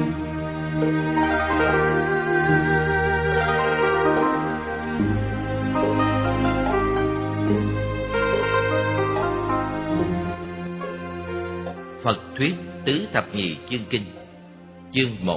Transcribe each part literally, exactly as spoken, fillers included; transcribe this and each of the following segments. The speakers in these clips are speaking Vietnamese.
Phật thuyết tứ thập nhị chương kinh. Chương một.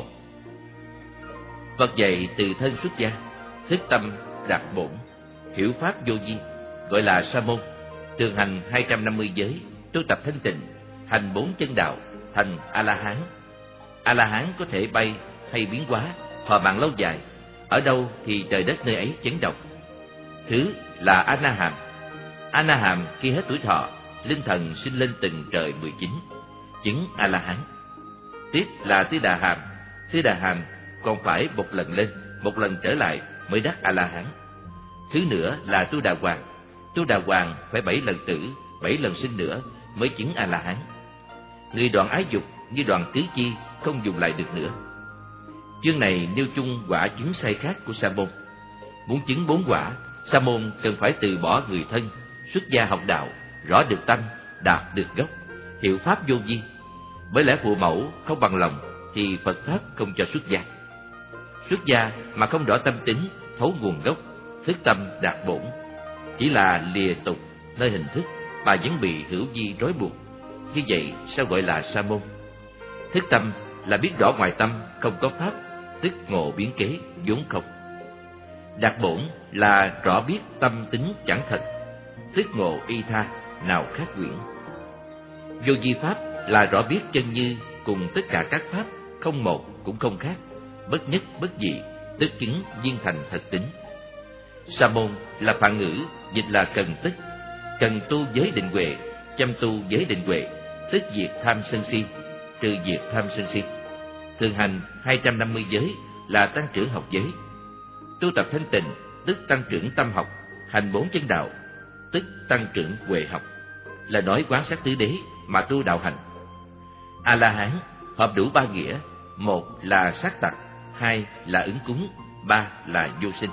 Phật dạy từ thân xuất gia, thức tâm đạt bổn, hiểu pháp vô vi, gọi là sa môn, thường hành hai trăm năm mươi giới, tu tập thanh tịnh, hành bốn chân đạo, thành a la hán. A la hán có thể bay hay biến hóa, thọ mạng lâu dài, ở đâu thì trời đất nơi ấy chấn động. Thứ là a na hàm. A na hàm khi hết tuổi thọ, linh thần sinh lên từng trời mười chín, chứng a la hán. Tiếp là tứ đà hàm. Tứ đà hàm còn phải một lần lên, một lần trở lại mới đắc a la hán. Thứ nữa là tu đà hoàng. Tu đà hoàng phải bảy lần tử, bảy lần sinh nữa mới chứng a la hán. Người đoạn ái dục như đoạn tứ chi không dùng lại được nữa. Chương này nêu chung quả chứng sai khác của sa môn. Muốn chứng bốn quả, sa môn cần phải từ bỏ người thân, xuất gia học đạo, rõ được tâm, đạt được gốc, hiểu pháp vô vi. Bởi lẽ phụ mẫu không bằng lòng thì Phật pháp không cho xuất gia. Xuất gia mà không rõ tâm tính, thấu nguồn gốc, thức tâm đạt bổn, chỉ là lìa tục nơi hình thức mà vẫn bị hữu vi rối buộc. Như vậy sao gọi là sa môn? Thức tâm là biết rõ ngoài tâm không có pháp, tức ngộ biến kế vốn không. Đạt bổn là rõ biết tâm tính chẳng thật, tức ngộ y tha nào khác quyển. Vô vi pháp là rõ biết chân như cùng tất cả các pháp, không một cũng không khác, bất nhất bất dị, tức chứng viên thành thật tính. Sa môn là phạn ngữ, dịch là cần tức. Cần tu giới định huệ, chăm tu giới định huệ, tức diệt tham sân si, trừ diệt tham sân si. Thường hành hai trăm năm mươi giới là tăng trưởng học giới. Tu tập thanh tịnh, tức tăng trưởng tâm học. Hành bốn chân đạo, tức tăng trưởng huệ học, là nói quán sát tứ đế mà tu đạo hành. A la hán hợp đủ ba nghĩa: một là sát tặc, hai là ứng cúng, ba là vô sinh.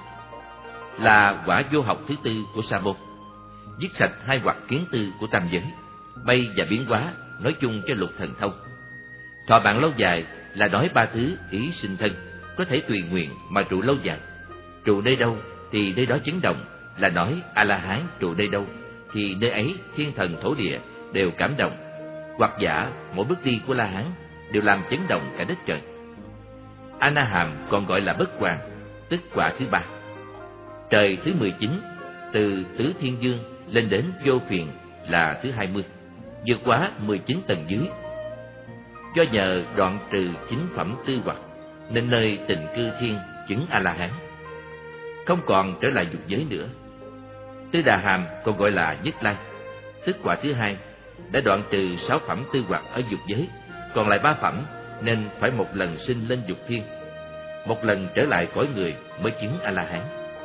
Là quả vô học thứ tư của sa môn, dứt sạch hai hoặc kiến tư của tam giới, bay và biến hóa, nói chung cho lục thần thông. Thọ mạng lâu dài là nói ba thứ ý sinh thân, có thể tùy nguyện mà trụ lâu dài. Trụ nơi đâu thì nơi đó chấn động, là nói a la hán trụ nơi đâu thì nơi ấy thiên thần thổ địa đều cảm động, hoặc giả mỗi bước đi của La Hán đều làm chấn động cả đất trời. A na hàm còn gọi là bất hoàn, tức quả thứ ba. Trời thứ mười chín, từ tứ thiên dương lên đến vô phiền là thứ hai mươi, vượt quá mười chín tầng dưới. Do nhờ đoạn trừ chín phẩm tư hoặc, nên nơi tịnh cư thiên chứng a la hán, không còn trở lại dục giới nữa. Tứ đà hàm còn gọi là nhất lai, tức quả thứ hai, đã đoạn trừ sáu phẩm tư hoặc ở dục giới, còn lại ba phẩm, nên phải một lần sinh lên dục thiên, một lần trở lại cõi người mới chứng a la hán.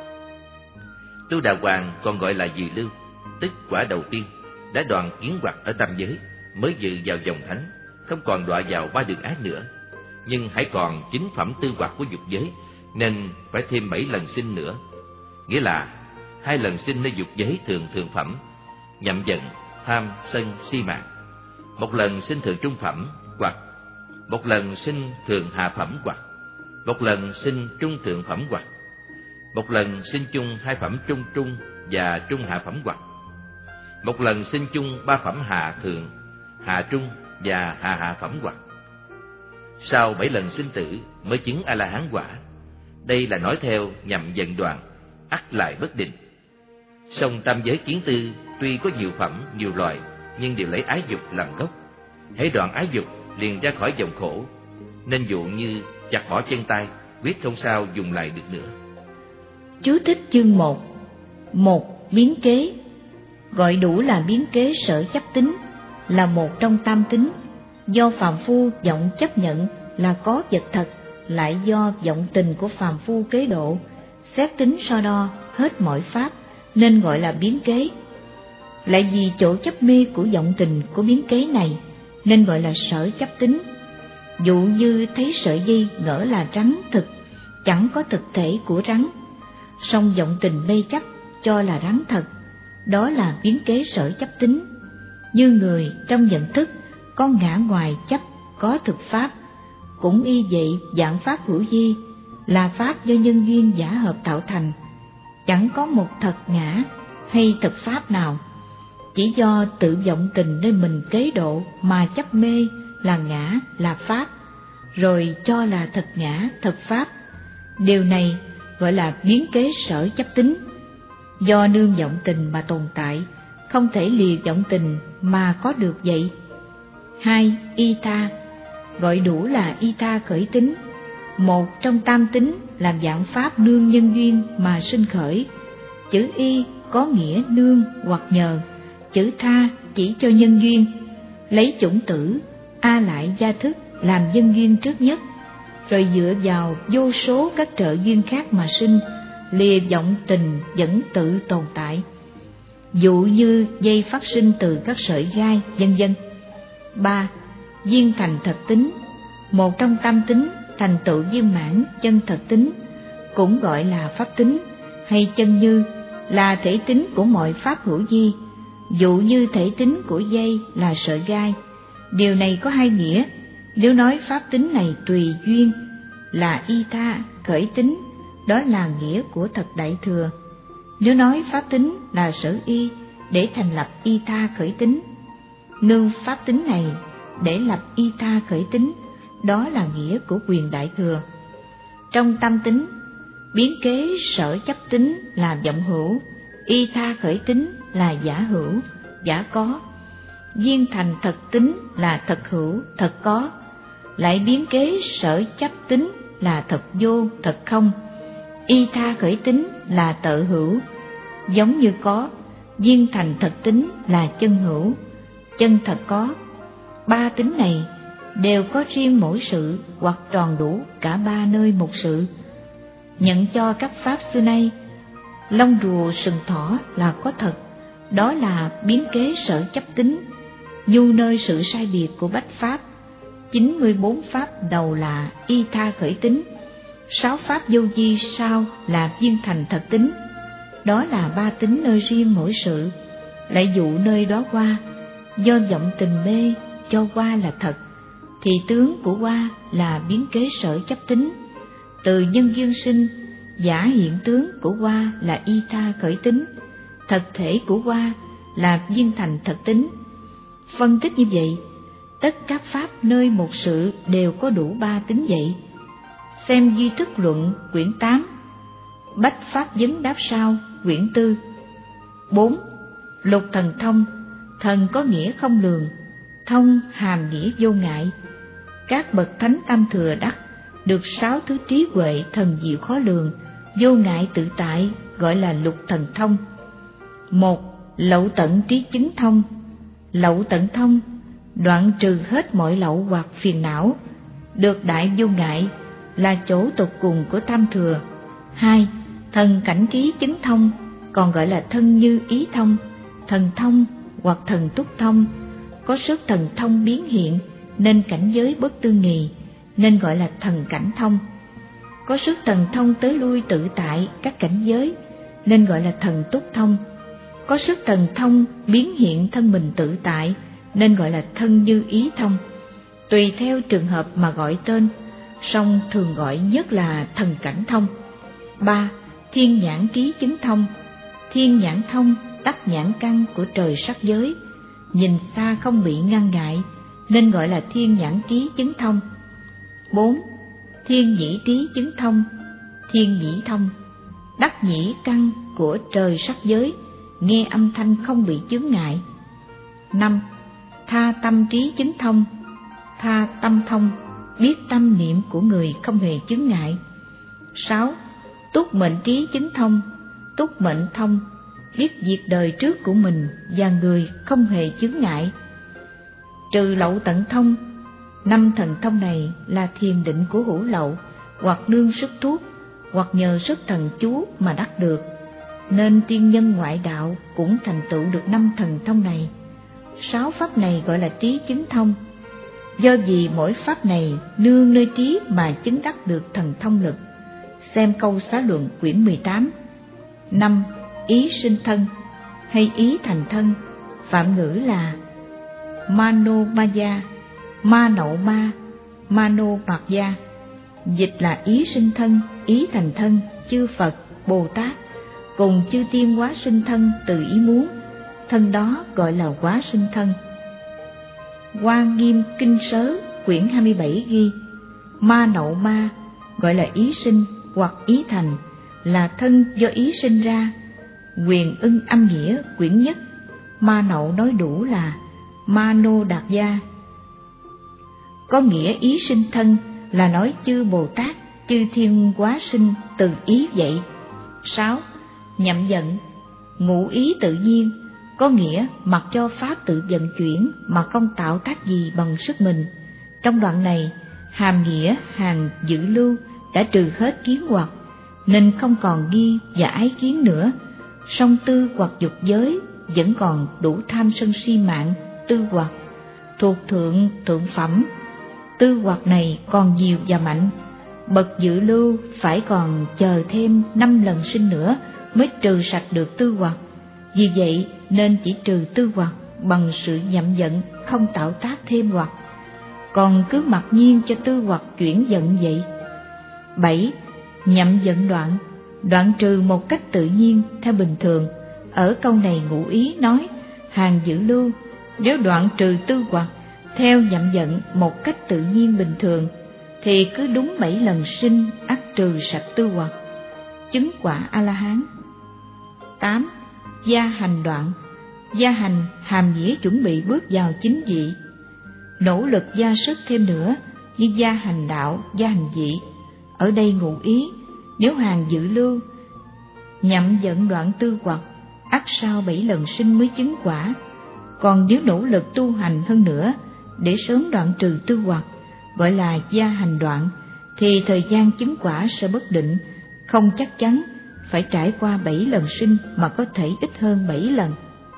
Tu đà hoàng còn gọi là dì lưu, tức quả đầu tiên, đã đoạn kiến hoặc ở tam giới, mới dự vào dòng thánh, không còn đọa vào ba đường ác nữa. Nhưng hãy còn chín phẩm tư hoặc của dục giới, nên phải thêm bảy lần sinh nữa. Nghĩa là hai lần sinh nơi dục giới thường thượng phẩm, nhậm giận, tham, sân, si mạng. Một lần sinh thường trung phẩm hoặc một lần sinh thường hạ phẩm hoặc một lần sinh trung thượng phẩm hoặc một lần sinh chung hai phẩm trung trung và trung hạ phẩm hoặc một lần sinh chung ba phẩm hạ thượng, hạ trung và hạ hạ phẩm hoặc. Sau bảy lần sinh tử mới chứng a la hán quả. Đây là nói theo nhậm dần đoạn, ắt lại bất định. Song tam giới kiến tư tuy có nhiều phẩm, nhiều loại, nhưng đều lấy ái dục làm gốc. Hễ đoạn ái dục liền ra khỏi dòng khổ, nên dụ như chặt bỏ chân tay, quyết không sao dùng lại được nữa. Chú thích chương một. Một, biến kế. Gọi đủ là biến kế sở chấp tính, là một trong tam tính. Do phàm phu vọng chấp nhận là có vật thật, lại do vọng tình của phàm phu kế độ, xét tính so đo hết mọi pháp, nên gọi là biến kế. Lại vì chỗ chấp mê của vọng tình của biến kế này, nên gọi là sở chấp tính. Dụ như thấy sợi dây ngỡ là rắn thực, chẳng có thực thể của rắn, song vọng tình mê chấp cho là rắn thật, đó là biến kế sở chấp tính. Như người trong nhận thức có ngã ngoài chấp có thực pháp, cũng y vậy, dạng pháp hữu vi là pháp do nhân duyên giả hợp tạo thành, chẳng có một thật ngã hay thật pháp nào, chỉ do tự vọng tình nơi mình kế độ mà chấp mê là ngã là pháp, rồi cho là thật ngã thật pháp. Điều này gọi là biến kế sở chấp tính, do nương vọng tình mà tồn tại, không thể lìa vọng tình mà có được vậy. Hai, y tha, gọi đủ là y tha khởi tính, một trong tam tính làm dạng pháp nương nhân duyên mà sinh khởi. Chữ y có nghĩa nương hoặc nhờ, chữ tha chỉ cho nhân duyên, lấy chủng tử a lại gia thức làm nhân duyên trước nhất, rồi dựa vào vô số các trợ duyên khác mà sinh, lìa vọng tình vẫn tự tồn tại. Dụ như dây phát sinh từ các sợi gai, vân vân. Ba, viên thành thật tính, một trong tam tính thành tựu viên mãn chân thật tính, cũng gọi là pháp tính hay chân như, là thể tính của mọi pháp hữu vi. Dụ như thể tính của dây là sợi gai. Điều này có hai nghĩa. Nếu nói pháp tính này tùy duyên là y tha khởi tính, đó là nghĩa của thật đại thừa. Nếu nói pháp tính là sở y để thành lập y tha khởi tính, nương pháp tính này để lập y tha khởi tính, đó là nghĩa của quyền đại thừa. Trong tâm tính, biến kế sở chấp tính là vọng hữu, y tha khởi tính là giả hữu, giả có, viên thành thật tính là thật hữu, thật có, lại biến kế sở chấp tính là thật vô, thật không, y tha khởi tính là tự hữu, giống như có, viên thành thật tính là chân hữu, chân thật có. Ba tính này đều có riêng mỗi sự hoặc tròn đủ cả ba nơi một sự. Nhận cho các pháp xưa nay, lông rùa sừng thỏ là có thật, đó là biến kế sở chấp tính, nhu nơi sự sai biệt của bách pháp. Chín mươi bốn pháp đầu là y tha khởi tính, sáu pháp vô vi sau là viên thành thật tính, đó là ba tính nơi riêng mỗi sự. Lại dụ nơi đó qua, do vọng tình mê cho qua là thật, thì tướng của qua là biến kế sở chấp tính. Từ nhân duyên sinh, giả hiện tướng của qua là y tha khởi tính, thật thể của qua là viên thành thật tính. Phân tích như vậy, tất các pháp nơi một sự đều có đủ ba tính vậy. Xem Duy Thức Luận quyển tám, Bách Pháp Vấn Đáp Sao quyển tư. Bốn. Lục thần thông, thần có nghĩa không lường, thông hàm nghĩa vô ngại. Các bậc thánh tam thừa đắc được sáu thứ trí huệ thần diệu khó lường, vô ngại tự tại, gọi là lục thần thông. Một. Lậu tận trí chứng thông. Lậu tận thông đoạn trừ hết mọi lậu hoặc phiền não, được đại vô ngại, là chỗ tột cùng của tam thừa. Hai. Thần cảnh trí chứng thông, còn gọi là thân như ý thông, thần thông hoặc thần túc thông, có sức thần thông biến hiện nên cảnh giới bất tư nghì, nên gọi là thần cảnh thông. Có sức thần thông tới lui tự tại các cảnh giới, nên gọi là thần túc thông. Có sức thần thông biến hiện thân mình tự tại, nên gọi là thân như ý thông. Tùy theo trường hợp mà gọi tên, song thường gọi nhất là thần cảnh thông. Ba. Thiên nhãn trí chứng thông. Thiên nhãn thông đắc nhãn căn của trời sắc giới, nhìn xa không bị ngăn ngại, nên gọi là thiên nhãn trí chứng thông. Bốn. Thiên nhĩ trí chứng thông. Thiên nhĩ thông đắc nhĩ căn của trời sắc giới, nghe âm thanh không bị chướng ngại. Năm. Tha tâm trí chứng thông. Tha tâm thông biết tâm niệm của người không hề chướng ngại. Sáu. Túc mệnh trí chứng thông. Túc mệnh thông biết việc đời trước của mình và người không hề chướng ngại. Trừ lậu tận thông, năm thần thông này là thiền định của hữu lậu, hoặc nương sức thuốc, hoặc nhờ sức thần chú mà đắc được, nên tiên nhân ngoại đạo cũng thành tựu được năm thần thông này. Sáu pháp này gọi là trí chứng thông, do vì mỗi pháp này nương nơi trí mà chứng đắc được thần thông lực. Xem câu xá luận quyển mười tám. Năm. Ý sinh thân hay ý thành thân, phạm ngữ là Mano Maya, ma nậu ma, Mano Mạt Gia, dịch là ý sinh thân, ý thành thân, chư Phật, Bồ Tát cùng chư tiên hóa sinh thân từ ý muốn, thân đó gọi là hóa sinh thân. Hoa Nghiêm Kinh Sớ quyển hai mươi bảy ghi: Ma Nậu Ma gọi là ý sinh hoặc ý thành, là thân do ý sinh ra. Quyền Ưng Âm Nghĩa quyển nhất Ma Nậu nói đủ là Mano Đạt Gia, có nghĩa ý sinh thân là nói chư Bồ Tát, chư thiên hóa sinh từ ý vậy. Sáu. Nhậm vận, ngụ ý tự nhiên, có nghĩa mặc cho pháp tự vận chuyển mà không tạo tác gì bằng sức mình. Trong đoạn này, hàm nghĩa hàng dự lưu đã trừ hết kiến hoặc, nên không còn nghi và ái kiến nữa. Song tư hoặc dục giới vẫn còn đủ tham sân si mạng, tư hoặc thuộc thượng thượng phẩm. Tư hoặc này còn nhiều và mạnh, bậc dự lưu phải còn chờ thêm năm lần sinh nữa mới trừ sạch được tư hoặc. Vì vậy nên chỉ trừ tư hoặc bằng sự nhậm vận, không tạo tác thêm hoặc, còn cứ mặc nhiên cho tư hoặc chuyển vận vậy. Bảy. Nhậm vận đoạn, đoạn trừ một cách tự nhiên theo bình thường. Ở câu này ngụ ý nói hàng dự lưu nếu đoạn trừ tư hoặc theo nhậm vận một cách tự nhiên bình thường thì cứ đúng bảy lần sinh ắt trừ sạch tư hoặc, chứng quả A La Hán. Tám. Gia hành đoạn, gia hành hàm nghĩa chuẩn bị bước vào chính vị, nỗ lực gia sức thêm nữa như gia hành đạo, gia hành vị. Ở đây ngụ ý nếu hàng dự lưu nhậm vận đoạn tư hoặc ắt sau bảy lần sinh mới chứng quả, còn nếu nỗ lực tu hành hơn nữa để sớm đoạn trừ tư hoặc gọi là gia hành đoạn, thì thời gian chứng quả sẽ bất định, không chắc chắn phải trải qua bảy lần sinh mà có thể ít hơn bảy lần.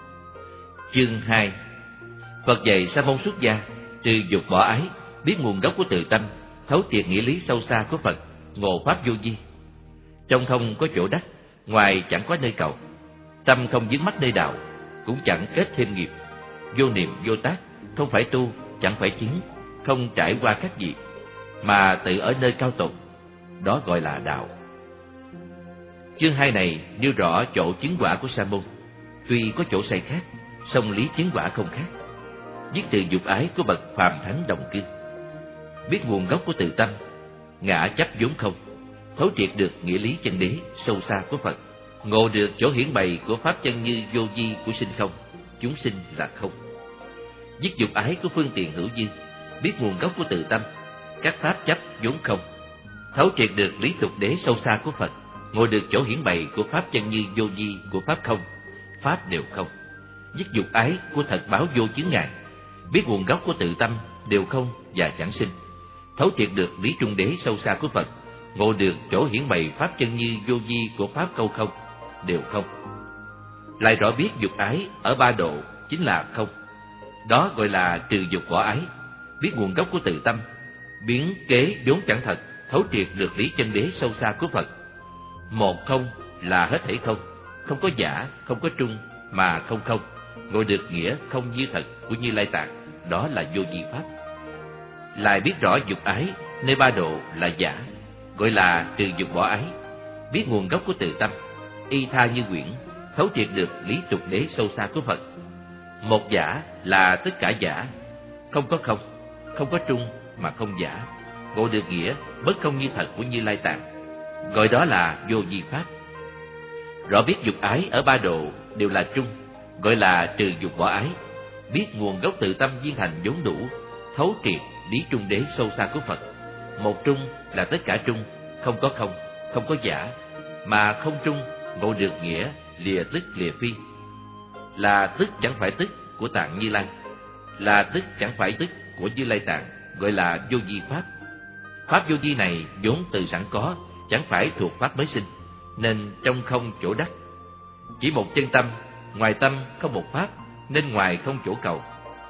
Chương hai. Phật dạy sa môn xuất gia trừ dục bỏ ái, biết nguồn gốc của tự tâm, thấu triệt nghĩa lý sâu xa của Phật, ngộ pháp vô vi. Trong không có chỗ đắc, ngoài chẳng có nơi cầu, tâm không vướng mắc nơi đạo, cũng chẳng kết thêm nghiệp. Vô niệm vô tác, không phải tu, chẳng phải chứng, không trải qua các gì, mà tự ở nơi cao tột, đó gọi là đạo. Chương hai này nêu rõ chỗ chứng quả của sa môn, tuy có chỗ sai khác, song lý chứng quả không khác. Viết từ dục ái của bậc phàm thánh đồng cư, biết nguồn gốc của tự tâm, ngã chấp vốn không, thấu triệt được nghĩa lý chân đế sâu xa của Phật, ngộ được chỗ hiển bày của pháp chân như vô vi của sinh không, chúng sinh là không. Viết dục ái của phương tiện hữu dư, biết nguồn gốc của tự tâm, các pháp chấp vốn không, thấu triệt được lý tục đế sâu xa của Phật, ngộ được chỗ hiển bày của pháp chân như vô vi của pháp không, pháp đều không. Viết dục ái của thật báo vô chứng ngài, biết nguồn gốc của tự tâm đều không và chẳng sinh, thấu triệt được lý trung đế sâu xa của Phật, ngộ được chỗ hiển bày pháp chân như vô vi của pháp câu không, đều không. Lại rõ biết dục ái ở ba độ chính là không, đó gọi là trừ dục bỏ ái, biết nguồn gốc của tự tâm, biến kế vốn chẳng thật, thấu triệt được lý chân đế sâu xa của Phật. Một không là hết thảy không, không có giả, không có trung, mà không không, ngộ được nghĩa không như thật của Như Lai Tạng, đó là vô vi pháp. Lại biết rõ dục ái nơi ba độ là giả, gọi là trừ dục bỏ ái, biết nguồn gốc của tự tâm, y tha như quyển, thấu triệt được lý tục đế sâu xa của Phật. Một giả là tất cả giả, không có không, không có trung mà không giả, ngộ được nghĩa bất không như thật của Như Lai Tạng, gọi đó là vô vi pháp. Rõ biết dục ái ở ba độ đều là trung, gọi là trừ dục bỏ ái, biết nguồn gốc tự tâm viên thành vốn đủ, thấu triệt lý trung đế sâu xa của Phật. Một trung là tất cả trung, không có không, không có giả, mà không trung, ngộ được nghĩa lìa tức lìa phi, là tức chẳng phải tức của Tạng Như Lai, là tức chẳng phải tức của Như Lai Tạng, gọi là vô vi pháp. Pháp vô vi này vốn từ sẵn có, chẳng phải thuộc pháp mới sinh, nên trong không chỗ đắc. Chỉ một chân tâm, ngoài tâm không một pháp, nên ngoài không chỗ cầu.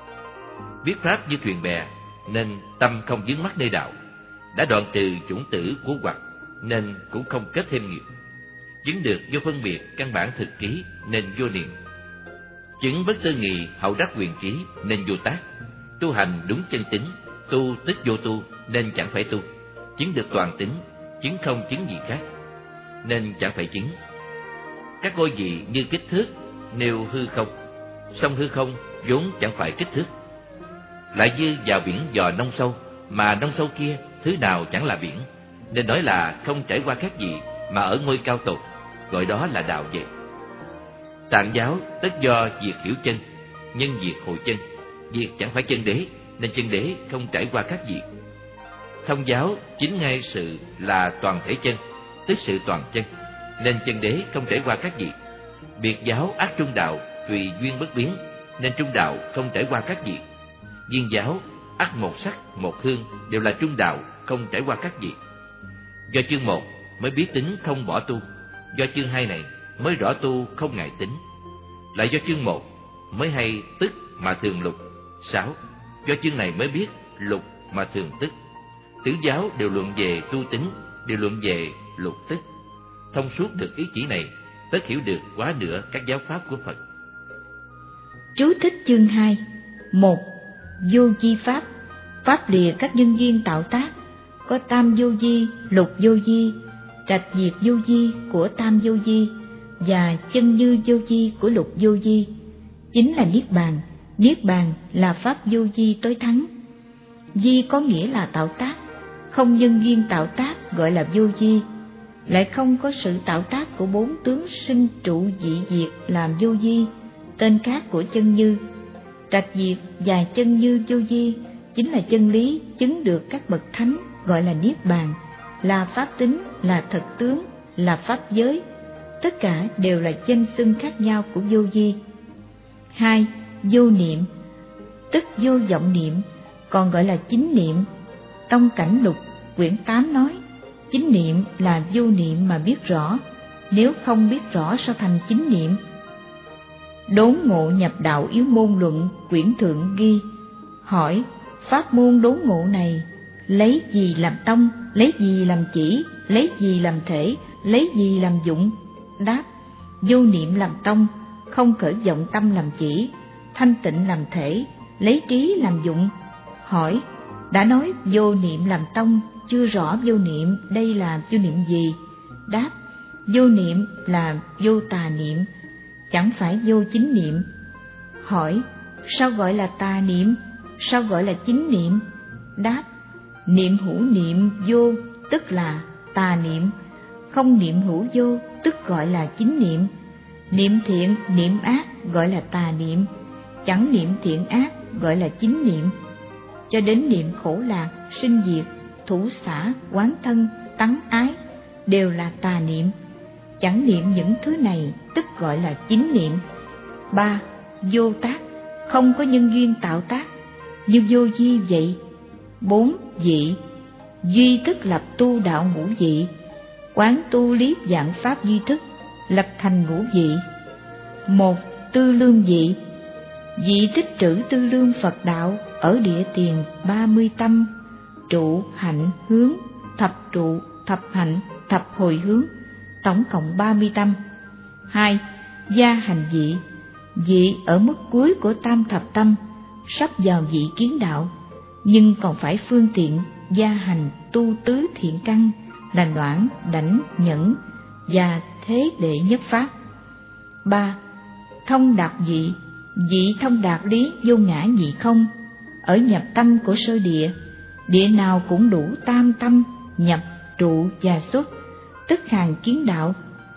Biết pháp như thuyền bè, nên tâm không vướng mắc nơi đạo. Đã đoạn trừ chủng tử của hoặc, nên cũng không kết thêm nghiệp. Chứng được vô phân biệt căn bản thực ký, nên vô niệm. Chứng bất tư nghị hậu đắc quyền trí, nên vô tác. Tu hành đúng chân tính, tu tức vô tu, nên chẳng phải tu. Chứng được toàn tính, chứng không chứng gì khác, nên chẳng phải chứng. Các ngôi vị như kích thước nêu hư không, song hư không vốn chẳng phải kích thước. Lại như vào biển dò nông sâu, mà nông sâu kia thứ nào chẳng là biển, nên nói là không trải qua các vị mà ở ngôi cao tột, gọi đó là đạo vậy. Tạng giáo tất do việc hiểu chân, nhân việc hội chân. Việc chẳng phải chân đế, nên chân đế không trải qua các vị. Thông giáo chính ngay sự là toàn thể chân, tức sự toàn chân, nên chân đế không trải qua các vị. Biệt giáo ác trung đạo, tùy duyên bất biến, nên trung đạo không trải qua các vị. Viên giáo ác một sắc một hương, đều là trung đạo, không trải qua các vị. Do chương một mới biết tính không bỏ tu, do chương hai này mới rõ tu không ngại tính. Lại do chương một mới hay tức mà thường lục. Sáu, do chương này mới biết lục mà thường tức. Tứ giáo đều luận về tu tính, đều luận về lục tức. Thông suốt được ý chỉ này, tất hiểu được quá nửa các giáo pháp của Phật. Chú thích chương hai. Một. Vô vi pháp. Pháp lìa các nhân duyên tạo tác, có tam vô vi, lục vô vi, trạch diệt vô vi của tam vô vi và chân như vô vi của lục vô vi, chính là niết bàn. Niết bàn là pháp vô vi tối thắng. Vi có nghĩa là tạo tác, không nhân duyên tạo tác gọi là vô vi, lại không có sự tạo tác của bốn tướng sinh trụ dị diệt làm vô vi, tên khác của chân như. Trạch diệt và chân như vô vi chính là chân lý chứng được các bậc thánh, gọi là niết bàn, là pháp tính, là thật tướng, là pháp giới. Tất cả đều là danh xưng khác nhau của vô vi. Hai. Vô niệm, tức vô vọng niệm, còn gọi là chính niệm. Tông Cảnh Lục quyển tám nói, chính niệm là vô niệm mà biết rõ, nếu không biết rõ sao thành chính niệm. Đốn ngộ nhập đạo yếu môn luận quyển thượng ghi, hỏi pháp môn đốn ngộ này lấy gì làm tông, lấy gì làm chỉ, lấy gì làm thể, lấy gì làm dụng? Đáp, vô niệm làm tông, không khởi vọng tâm làm chỉ, thanh tịnh làm thể, lấy trí làm dụng. Hỏi, đã nói vô niệm làm tông, chưa rõ vô niệm đây là vô niệm gì? Đáp, vô niệm là vô tà niệm, chẳng phải vô chính niệm. Hỏi, sao gọi là tà niệm, sao gọi là chính niệm? Đáp, niệm hữu niệm vô tức là tà niệm, không niệm hữu vô tức gọi là chính niệm. Niệm thiện niệm ác gọi là tà niệm, chẳng niệm thiện ác gọi là chính niệm. Cho đến niệm khổ lạc, sinh diệt, thủ xả, quán thân, tắng ái đều là tà niệm, chẳng niệm những thứ này tức gọi là chính niệm. Ba. Vô tác, không có nhân duyên tạo tác, như vô vi vậy. Bốn. Dị, duy thức lập tu đạo ngũ dị, quán tu lý dạng pháp duy thức, lập thành ngũ dị. Một. Tư lương dị, dị tích trữ tư lương Phật đạo ở địa tiền ba mươi tâm, trụ hạnh hướng, thập trụ, thập hạnh, thập hồi hướng, tổng cộng ba mươi tâm. Hai. Gia hành dị, dị ở mức cuối của tam thập tâm, sắp vào dị kiến đạo, nhưng còn phải phương tiện gia hành tu tứ thiện căn là noãn, đảnh, nhẫn và thế đệ nhất pháp. Ba. Thông đạt dị, dị thông đạt lý vô ngã nhị không, ở nhập tâm của sơ địa, địa nào cũng đủ tam tâm, nhập, trụ và xuất, tức hàng kiến đạo.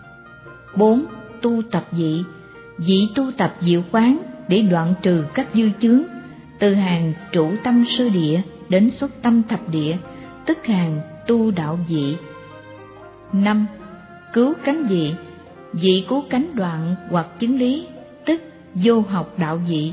Bốn. Tu tập dị, dị tu tập diệu quán để đoạn trừ các dư chướng, từ hàng trụ tâm sơ địa đến xuất tâm thập địa, tức hàng tu đạo dị. Năm. Cứu cánh dị, dị cứu cánh đoạn hoặc chứng lý, tức vô học đạo dị.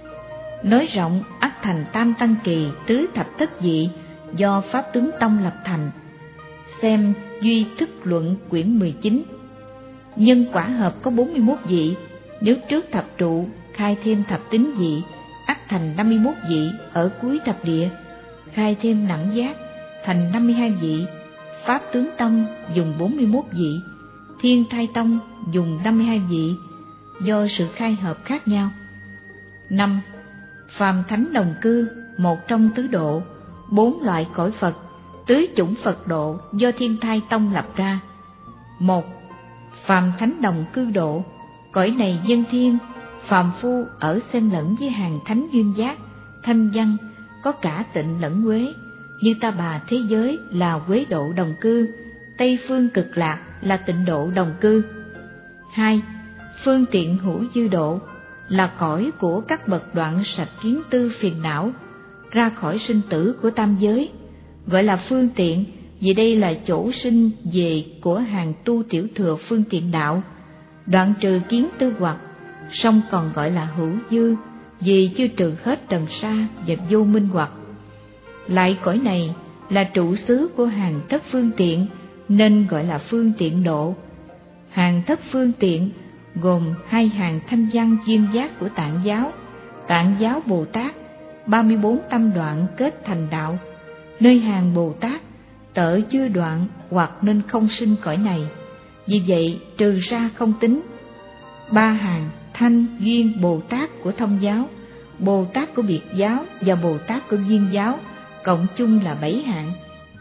Nói rộng ắt thành tam tăng kỳ tứ thập thất dị, do pháp tướng tông lập thành. Xem Duy Thức Luận quyển mười chín. Nhân quả hợp có bốn mươi mốt dị, nếu trước thập trụ khai thêm thập tính dị, ắt thành năm mươi mốt dị ở cuối thập địa, khai thêm nặng giác thành năm mươi hai dị. Pháp tướng tông dùng bốn mươi mốt dị, Thiên Thai tông dùng năm mươi hai dị, do sự khai hợp khác nhau. Năm. Phàm thánh đồng cư, một trong tứ độ, bốn loại cõi Phật, tứ chủng Phật độ do Thiên Thai Tông lập ra. Một, phàm thánh đồng cư độ, cõi này dân thiên, phàm phu ở xen lẫn với hàng thánh duyên giác, thanh văn, có cả tịnh lẫn quế, như Ta Bà thế giới là quế độ đồng cư, Tây phương Cực Lạc là tịnh độ đồng cư. Hai, phương tiện hữu dư độ, là cõi của các bậc đoạn sạch kiến tư phiền não, ra khỏi sinh tử của tam giới, gọi là phương tiện, vì đây là chỗ sinh về của hàng tu tiểu thừa phương tiện đạo, đoạn trừ kiến tư hoặc, song còn gọi là hữu dư, vì chưa trừ hết trần sa và vô minh hoặc. Lại cõi này là trụ xứ của hàng thất phương tiện, nên gọi là phương tiện độ. Hàng thất phương tiện gồm hai hàng thanh văn duyên giác của Tạng giáo, Tạng giáo Bồ Tát, ba mươi bốn tâm đoạn kết thành đạo, nơi hàng Bồ Tát tợ chưa đoạn hoặc nên không sinh cõi này, vì vậy trừ ra không tính. Ba hàng thanh duyên Bồ Tát của Thông giáo, Bồ Tát của Biệt giáo và Bồ Tát của Duyên giáo, cộng chung là bảy hạng.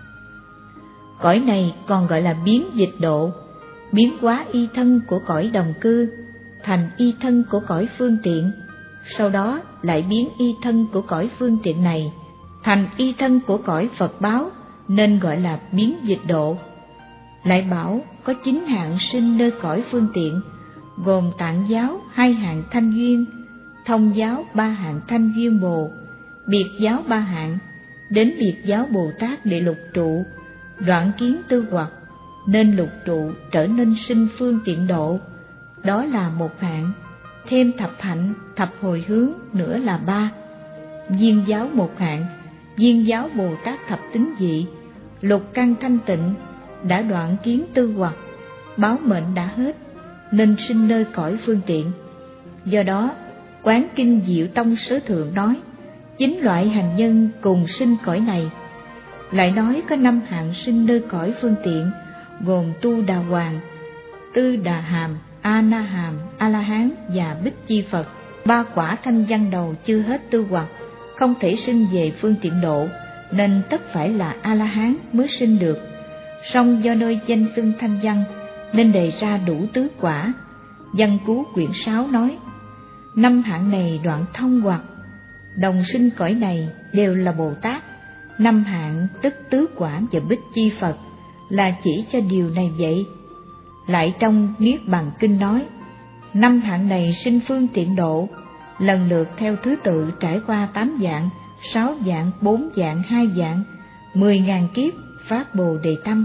Cõi này còn gọi là biến dịch độ, biến hóa y thân của cõi đồng cư thành y thân của cõi phương tiện, sau đó lại biến y thân của cõi phương tiện này thành y thân của cõi Phật báo, nên gọi là biến dịch độ. Lại bảo có chín hạng sinh nơi cõi phương tiện, gồm Tạng giáo hai hạng thanh duyên, Thông giáo ba hạng thanh duyên bồ, Biệt giáo ba hạng, đến Biệt giáo Bồ Tát để lục trụ, đoạn kiến tư hoặc, nên lục trụ trở nên sinh phương tiện độ, đó là một hạng, thêm thập hạnh, thập hồi hướng nữa là ba. Duyên giáo một hạng, Duyên giáo Bồ Tát thập tính dị, lục căn thanh tịnh, đã đoạn kiến tư hoặc, báo mệnh đã hết, nên sinh nơi cõi phương tiện. Do đó, Quán Kinh Diệu Tông Sớ Thượng nói, chín loại hành nhân cùng sinh cõi này. Lại nói có năm hạng sinh nơi cõi phương tiện, gồm Tu Đà Hoàng, Tư Đà Hàm, A Na Hàm, A La Hán và Bích Chi Phật. Ba quả thanh văn đầu chưa hết tư hoặc, không thể sinh về phương tiện độ, nên tất phải là A La Hán mới sinh được. Song do nơi danh xưng thanh văn, nên đề ra đủ tứ quả. Văn Cú quyển sáu nói, năm hạng này đoạn thông hoặc, đồng sinh cõi này đều là Bồ Tát. Năm hạng tức tứ quả và Bích Chi Phật là chỉ cho điều này vậy. Lại trong Niết Bàn Kinh nói, năm hạng này sinh phương tiện độ, lần lượt theo thứ tự trải qua tám dạng, sáu dạng, bốn dạng, hai dạng, mười ngàn kiếp phát Bồ Đề Tâm.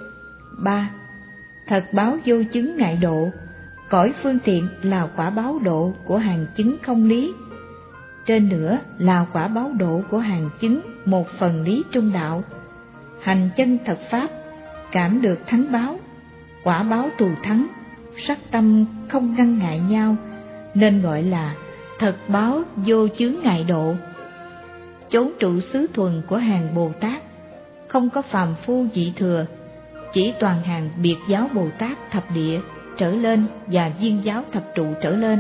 Ba, thật báo vô chứng ngại độ, cõi phương tiện là quả báo độ của hàng chứng không lý. Trên nữa là quả báo độ của hàng chứng một phần lý trung đạo, hành chân thật pháp, cảm được thánh báo, quả báo thù thắng, sắc tâm không ngăn ngại nhau, nên gọi là thật báo vô chướng ngại độ. Chốn trụ xứ thuần của hàng Bồ Tát, không có phàm phu dị thừa, chỉ toàn hàng Biệt giáo Bồ Tát thập địa trở lên và Duyên giáo thập trụ trở lên.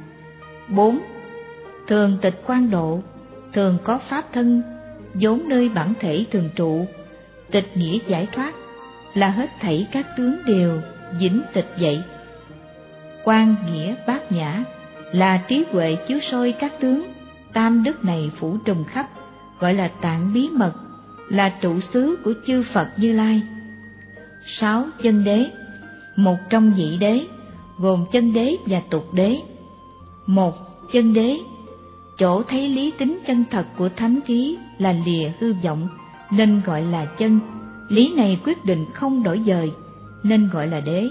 Bốn, thường tịch quan độ, thường có pháp thân, vốn nơi bản thể thường trụ, tịch nghĩa giải thoát, là hết thảy các tướng đều vĩnh tịch vậy. Quan nghĩa bát nhã, là trí huệ chiếu soi các tướng, tam đức này phủ trùm khắp, gọi là tạng bí mật, là trụ xứ của chư Phật Như Lai. Sáu chân đế, một trong nhị đế, gồm chân đế và tục đế. Một chân đế, chỗ thấy lý tính chân thật của thánh trí là lìa hư vọng, nên gọi là chân. Lý này quyết định không đổi dời, nên gọi là đế.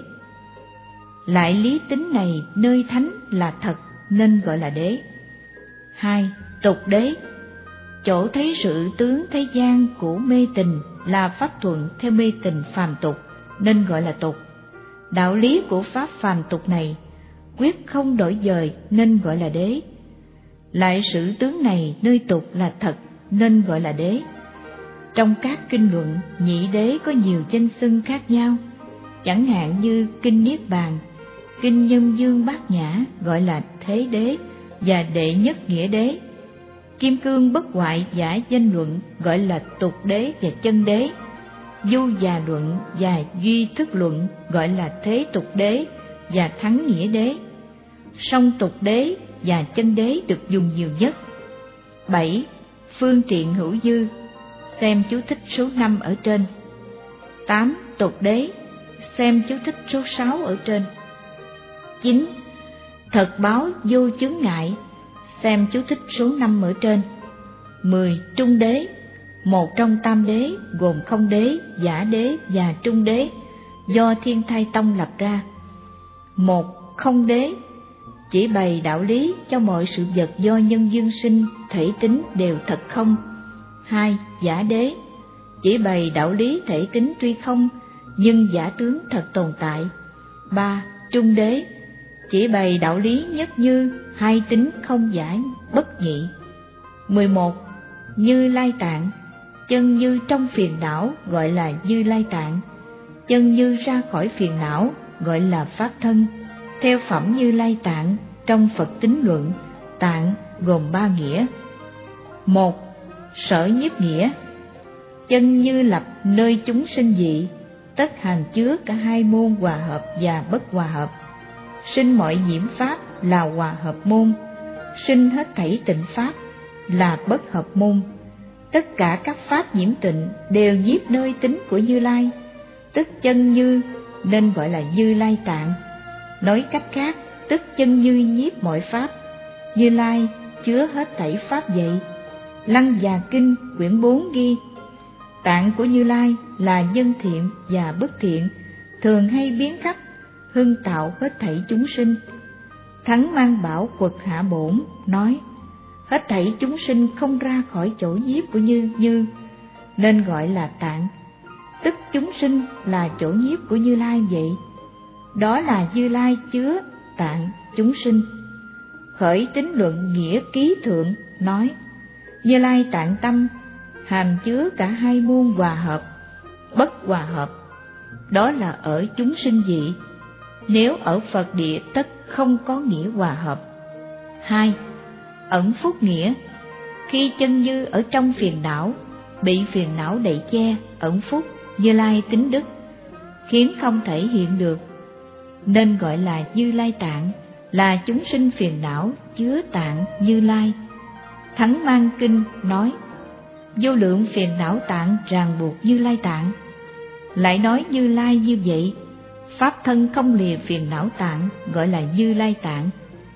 Lại lý tính này nơi thánh là thật, nên gọi là đế. Hai, tục đế, chỗ thấy sự tướng thế gian của mê tình là pháp thuận theo mê tình phàm tục, nên gọi là tục. Đạo lý của pháp phàm tục này quyết không đổi dời, nên gọi là đế. Lại sự tướng này nơi tục là thật, nên gọi là đế. Trong các kinh luận, nhị đế có nhiều danh xưng khác nhau, chẳng hạn như kinh Niết Bàn, kinh Nhân Dương Bát Nhã gọi là thế đế và đệ nhất nghĩa đế. Kim cương bất hoại giả danh luận gọi là tục đế và chân đế. Du già luận và duy thức luận gọi là thế tục đế và thắng nghĩa đế. Song tục đế và chân đế được dùng nhiều nhất. bảy. Phương tiện hữu dư, xem chú thích số năm ở trên. tám. Tục đế, xem chú thích số sáu ở trên. chín. Thật báo vô chướng ngại, xem chú thích số năm ở trên. mười. Trung đế, một trong tam đế gồm không đế, giả đế và trung đế do Thiên Thai Tông lập ra. một. Không đế, chỉ bày đạo lý cho mọi sự vật do nhân duyên sinh, thể tính đều thật không. hai. Giả đế, chỉ bày đạo lý thể tính tuy không, nhưng giả tướng thật tồn tại. ba. Trung đế, chỉ bày đạo lý nhất như, hai tính không giả bất nhị. mười một. Như Lai Tạng, chân như trong phiền não gọi là Như Lai Tạng, chân như ra khỏi phiền não gọi là Pháp Thân. Theo phẩm Như Lai Tạng trong Phật Tính Luận, tạng gồm ba nghĩa. một. Sở nhiếp nghĩa, chân như lập nơi chúng sinh dị, tất hàm chứa cả hai môn hòa hợp và bất hòa hợp. Sinh mọi nhiễm pháp là hòa hợp môn, sinh hết thảy tịnh pháp là bất hợp môn. Tất cả các pháp nhiễm tịnh đều nhiếp nơi tính của Như Lai, tức chân như nên gọi là Như Lai Tạng. Nói cách khác, tức chân như nhiếp mọi pháp. Như Lai chứa hết thảy pháp vậy. Lăng Già Kinh quyển bốn ghi: tạng của Như Lai là nhân thiện và bất thiện, thường hay biến khắp, hưng tạo hết thảy chúng sinh. Thắng Mang Bảo Quật Hạ Bổn nói: hết thảy chúng sinh không ra khỏi chỗ nhiếp của Như Như, nên gọi là tạng, tức chúng sinh là chỗ nhiếp của Như Lai vậy. Đó là Như Lai chứa tạng chúng sinh. Khởi Tính Luận Nghĩa Ký Thượng nói: Như Lai tạng tâm hàm chứa cả hai môn hòa hợp, bất hòa hợp. Đó là ở chúng sinh dị, nếu ở Phật địa tất không có nghĩa hòa hợp. hai. Ẩn phúc nghĩa, khi chân như ở trong phiền não, bị phiền não đậy che, ẩn phúc Như Lai tính đức, khiến không thể hiện được, nên gọi là Như Lai Tạng, là chúng sinh phiền não chứa tạng Như Lai. Thắng Mang Kinh nói: vô lượng phiền não tạng ràng buộc Như Lai Tạng. Lại nói Như Lai như vậy, pháp thân không lìa phiền não tạng gọi là Như Lai Tạng.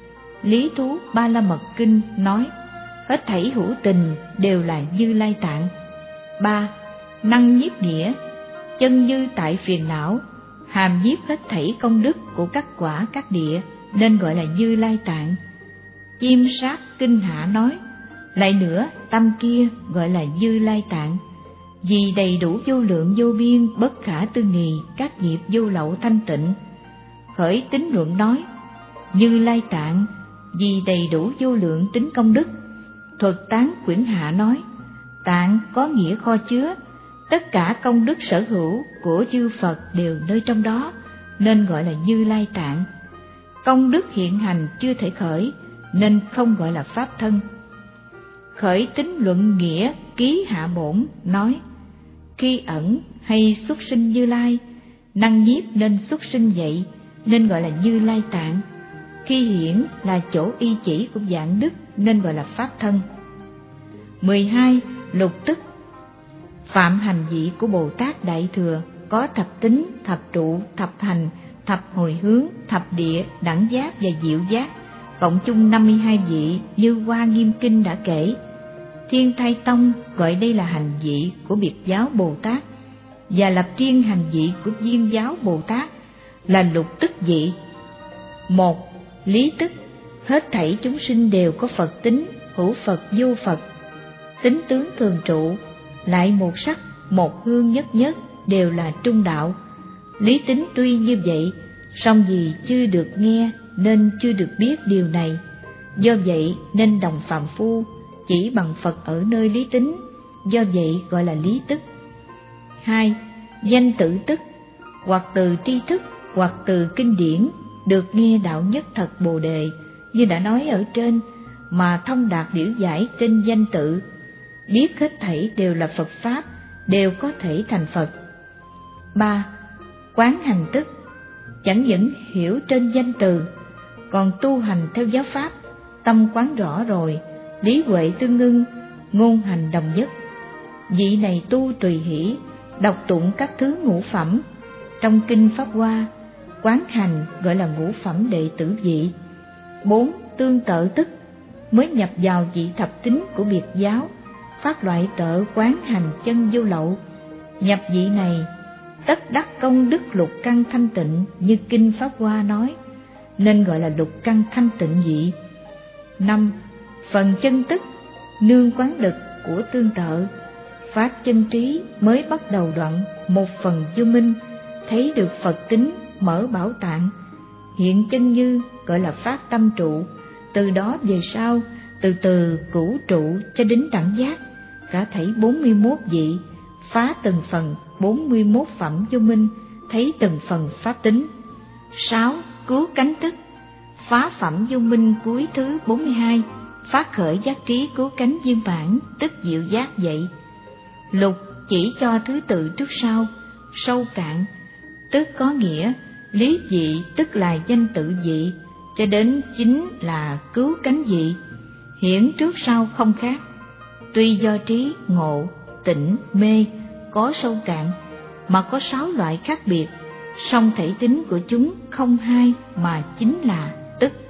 Lý Thú Ba La Mật Kinh nói: hết thảy hữu tình đều là Như Lai Tạng. ba. Năng nhiếp nghĩa, chân như tại phiền não, hàm nhiếp hết thảy công đức của các quả các địa, nên gọi là Như Lai Tạng. Chiêm Sát Kinh Hạ nói: lại nữa, tâm kia gọi là Như Lai Tạng, vì đầy đủ vô lượng vô biên bất khả tư nghì các nghiệp vô lậu thanh tịnh. Khởi Tính Luận nói: Như Lai Tạng vì đầy đủ vô lượng tính công đức. Thuật Tán Quyển Hạ nói: tạng có nghĩa kho chứa, tất cả công đức sở hữu của chư Phật đều nơi trong đó, nên gọi là Như Lai Tạng. Công đức hiện hành chưa thể khởi, nên không gọi là pháp thân. Khởi Tính Luận Nghĩa Ký Hạ Bổn nói: khi ẩn hay xuất sinh Như Lai, năng nhiếp nên xuất sinh vậy, nên gọi là Như Lai Tạng. Khi hiển là chỗ y chỉ của dạng đức, nên gọi là pháp thân. mười hai. Lục tức, phạm hành vị của Bồ Tát Đại Thừa có thập tính, thập trụ, thập hành, thập hồi hướng, thập địa, đẳng giác và diệu giác, cộng chung năm mươi hai vị như Hoa Nghiêm Kinh đã kể. Thiên Thai Tông gọi đây là hành vị của Biệt Giáo Bồ Tát, và lập riêng hành vị của Viên Giáo Bồ Tát là lục tức vị. một. Lý tức, hết thảy chúng sinh đều có Phật tính, hữu Phật vô Phật, tính tướng thường trụ, lại một sắc, một hương nhất nhất, đều là trung đạo. Lý tính tuy như vậy, song vì chưa được nghe nên chưa được biết điều này, do vậy nên đồng phàm phu chỉ bằng Phật ở nơi lý tính, do vậy gọi là lý tức. hai. Danh tự tức, hoặc từ tri thức, hoặc từ kinh điển, được nghe đạo nhất thật Bồ Đề, như đã nói ở trên, mà thông đạt liễu giải trên danh tự, biết hết thảy đều là Phật Pháp, đều có thể thành Phật. Ba. Quán hành tức, chẳng những hiểu trên danh từ, còn tu hành theo giáo Pháp, tâm quán rõ rồi, lý huệ tương ưng, ngôn hành đồng nhất. Vị này tu tùy hỷ, đọc tụng các thứ ngũ phẩm. Trong kinh Pháp Hoa, quán hành gọi là ngũ phẩm đệ tử vị. Bốn. Tương tự tức, mới nhập vào vị thập tính của biệt giáo, phát loại tợ quán hành chân vô lậu. Nhập vị này, tất đắc công đức lục căn thanh tịnh như kinh Pháp Hoa nói, nên gọi là lục căn thanh tịnh vị. Năm. Phần chân tức, nương quán lực của tương tự, phát chân trí mới bắt đầu đoạn một phần vô minh, thấy được Phật tính, mở bảo tạng, hiện chân như gọi là phát tâm trụ. Từ đó về sau, từ từ cửu trụ cho đến đẳng giác, cả thảy bốn mươi mốt vị, phá từng phần bốn mươi mốt phẩm vô minh, thấy từng phần pháp tính. Sáu. Cứu cánh tức, phá phẩm vô minh cuối thứ bốn mươi hai, phát khởi giác trí cứu cánh viên bản, tức diệu giác vậy. Lục chỉ cho thứ tự trước sau, sâu cạn, tức có nghĩa, lý vị tức là danh tự vị, cho đến chính là cứu cánh vị, hiển trước sau không khác. Tuy do trí, ngộ, tỉnh, mê có sâu cạn, mà có sáu loại khác biệt, song thể tính của chúng không hai mà chính là tức.